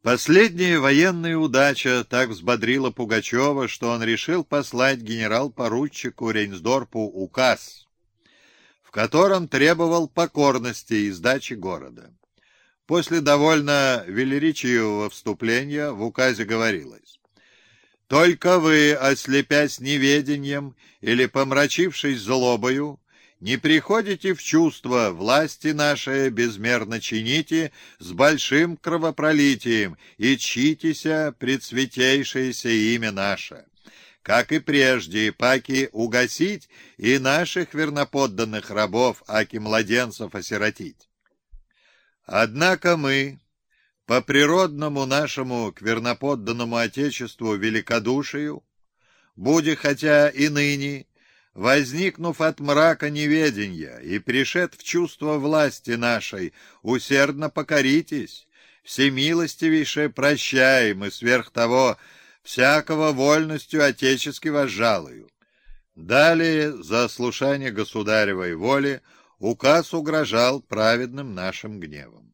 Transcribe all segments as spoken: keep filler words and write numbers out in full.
Последняя военная удача так взбодрила Пугачева, что он решил послать генерал-поручику Рейнсдорпу указ, в котором требовал покорности и сдачи города. После довольно велеречивого вступления в указе говорилось: «Только вы, ослепясь неведением или помрачившись злобою, не приходите в чувство власти нашей безмерно чините с большим кровопролитием и чтитеся пред святейшееся имя наше, как и прежде, паки угасить и наших верноподданных рабов, аки младенцев осиротить. Однако мы, по природному нашему к верноподданному Отечеству великодушию, будя хотя и ныне, возникнув от мрака неведения и пришед в чувство власти нашей, усердно покоритесь, всемилостивейше прощаем и сверх того всякого вольностью отечески вас жалую». Далее, за ослушание государевой воли, указ угрожал праведным нашим гневом.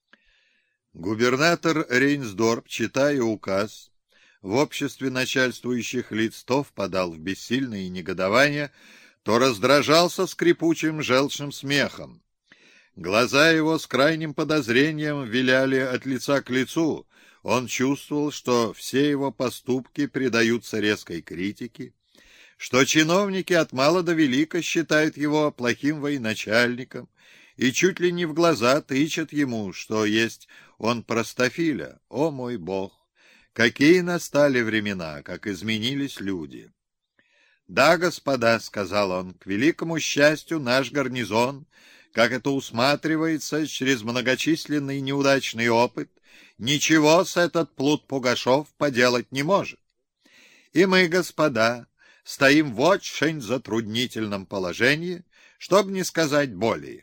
Губернатор Рейнсдорп, читая указ, в обществе начальствующих лиц то впадал в бессильное негодование, то раздражался скрипучим желчным смехом. Глаза его с крайним подозрением виляли от лица к лицу. Он чувствовал, что все его поступки предаются резкой критике, что чиновники от мала до велика считают его плохим военачальником и чуть ли не в глаза тычат ему, что есть он простофиля. О мой Бог! Какие настали времена, как изменились люди! «Да, господа, — сказал он, — к великому счастью наш гарнизон, как это усматривается через многочисленный неудачный опыт, ничего с этот плут Пугашев поделать не может. И мы, господа, стоим в очень затруднительном положении, чтобы не сказать более».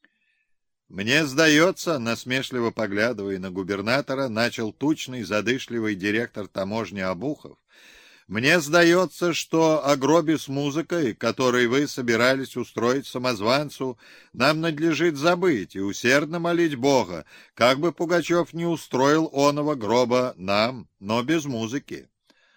«Мне сдается, — насмешливо поглядывая на губернатора, начал тучный, задышливый директор таможни Обухов, — мне сдается, что о гробе с музыкой, который вы собирались устроить самозванцу, нам надлежит забыть и усердно молить Бога, как бы Пугачев не устроил оного гроба нам, но без музыки».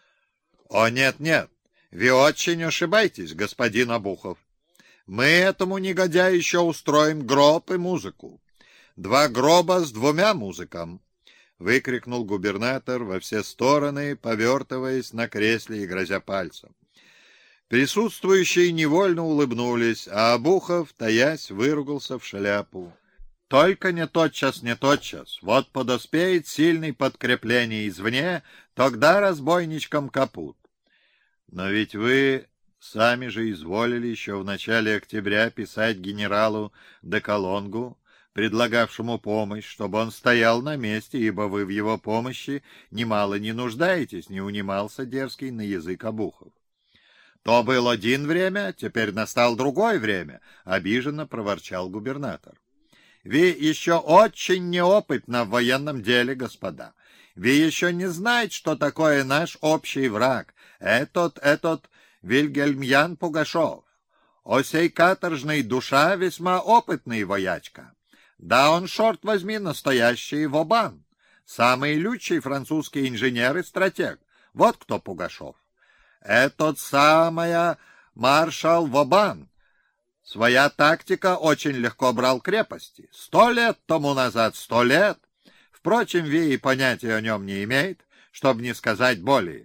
«О, нет-нет, вы очень ошибаетесь, господин Обухов. Мы этому негодяю еще устроим гроб и музыку. Два гроба с двумя музыкам!» — выкрикнул губернатор во все стороны, повертываясь на кресле и грозя пальцем. Присутствующие невольно улыбнулись, а Обухов, таясь, выругался в шляпу. «Только не тотчас, не тотчас. Вот подоспеет сильное подкрепление извне, тогда разбойничкам капут». «Но ведь вы сами же изволили еще в начале октября писать генералу де Колонгу, предлагавшему помощь, чтобы он стоял на месте, ибо вы в его помощи немало не нуждаетесь», — не унимался дерзкий на язык Обухов. «То был один время, теперь настал другое время», — обиженно проворчал губернатор. «Вы еще очень неопытны в военном деле, господа. Вы еще не знаете, что такое наш общий враг, этот, этот Вильгельмьян Пугашев. О сей каторжной душа весьма опытный воячка. Да он, шорт возьми, настоящий вобан. Самый лучший французский инженер и стратег. Вот кто Пугашев. Этот самая маршал Вобан. Своя тактика очень легко брал крепости. Сто лет тому назад, сто лет. Впрочем, вы и понятия о нем не имеет, чтобы не сказать более».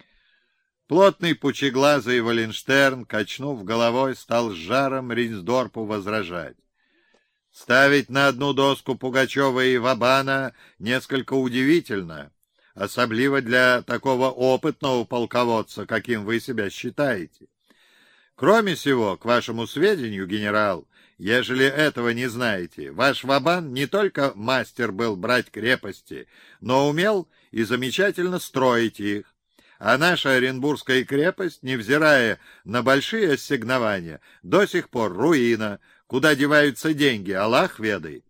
Плотный пучеглазый Валенштерн, качнув головой, стал с жаром Рейнсдорпу возражать. «Ставить на одну доску Пугачева и Вабана несколько удивительно, особливо для такого опытного полководца, каким вы себя считаете. Кроме сего, к вашему сведению, генерал, ежели этого не знаете, ваш Вабан не только мастер был брать крепости, но умел и замечательно строить их. А наша Оренбургская крепость, невзирая на большие ассигнования, до сих пор руина, куда деваются деньги, Аллах ведает».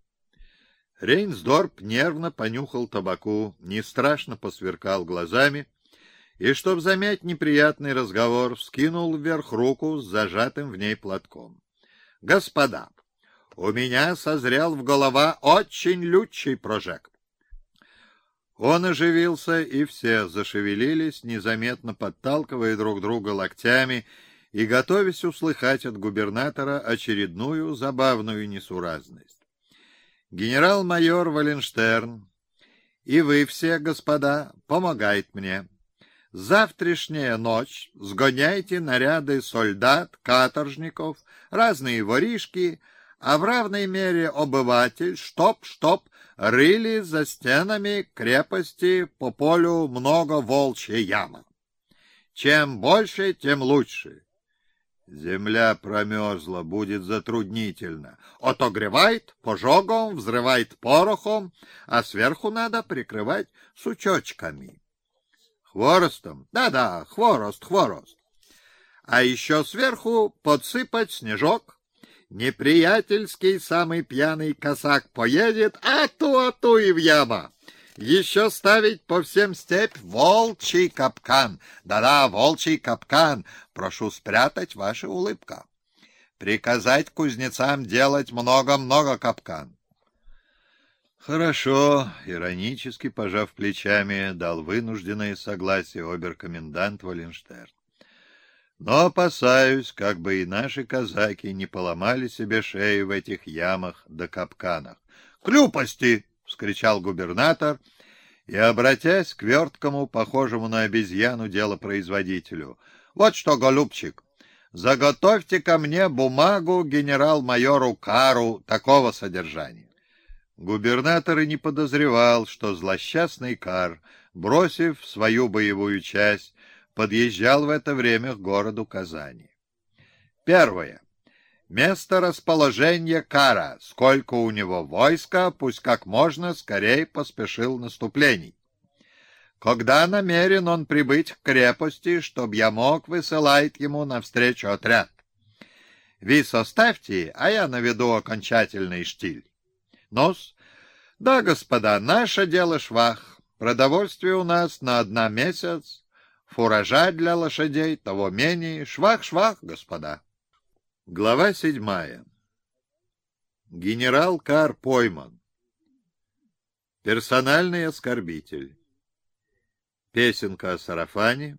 Рейнсдорп нервно понюхал табаку, не страшно посверкал глазами и, чтоб замять неприятный разговор, вскинул вверх руку с зажатым в ней платком. «Господа, у меня созрел в голова очень лучший прожект. Он оживился, и все зашевелились, незаметно подталкивая друг друга локтями и готовясь услыхать от губернатора очередную забавную несуразность. Генерал-майор Валенштерн, и вы все, господа, помогает мне. Завтрашняя ночь сгоняйте наряды солдат, каторжников, разные воришки, а в равной мере обыватель, чтоб-чтоб рыли за стенами крепости по полю много волчья яма. Чем больше, тем лучше. Земля промерзла, будет затруднительно. Отогревает пожогом, взрывает порохом, а сверху надо прикрывать сучочками. Хворостом? Да-да, хворост, хворост. А еще сверху подсыпать снежок. Неприятельский самый пьяный косак поедет, а ту, а ту и в яма. Еще ставить по всем степь волчий капкан. Да-да, волчий капкан. Прошу спрятать ваша улыбка. Приказать кузнецам делать много-много капкан. Хорошо, иронически пожав плечами, дал вынужденное согласие обер-комендант Валенштерн. Но опасаюсь, как бы и наши казаки не поломали себе шею в этих ямах да капканах. «Глупости!» — вскричал губернатор, и, обратясь к верткому, похожему на обезьяну делопроизводителю: «Вот что, голубчик, заготовьте ко мне бумагу генерал-майору Кару такого содержания». Губернатор и не подозревал, что злосчастный Кар, бросив свою боевую часть, подъезжал в это время к городу Казани. Первое. Место расположения Кара. Сколько у него войска, пусть как можно скорее поспешил наступлений. Когда намерен он прибыть к крепости, чтоб я мог высылать ему навстречу отряд. Ви составьте, а я наведу окончательный штиль. Ну-с, да, господа, наше дело швах. Продовольствие у нас на одна месяц, фуража для лошадей того менее. Швах-швах, господа. Глава седьмая. Генерал Кар пойман. Персональный оскорбитель. Песенка о сарафане.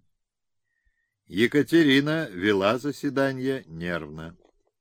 Екатерина вела заседание нервно.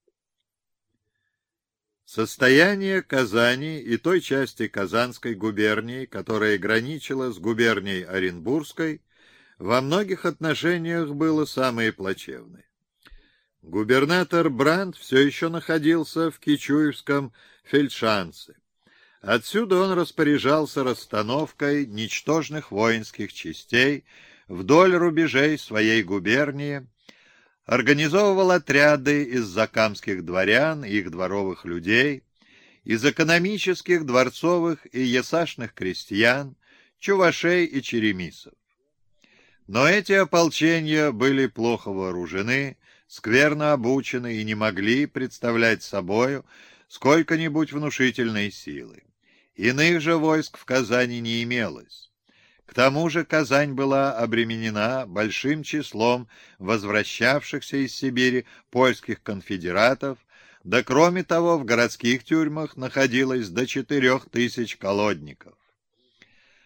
Состояние Казани и той части Казанской губернии, которая граничила с губернией Оренбургской, во многих отношениях было самое плачевное. Губернатор Брандт все еще находился в Кичуевском фельдшанце. Отсюда он распоряжался расстановкой ничтожных воинских частей вдоль рубежей своей губернии, организовывал отряды из закамских дворян и их дворовых людей, из экономических, дворцовых и ясашных крестьян, чувашей и черемисов. Но эти ополчения были плохо вооружены, скверно обучены и не могли представлять собою сколько-нибудь внушительной силы. Иных же войск в Казани не имелось. К тому же Казань была обременена большим числом возвращавшихся из Сибири польских конфедератов, да кроме того в городских тюрьмах находилось до четырех тысяч колодников.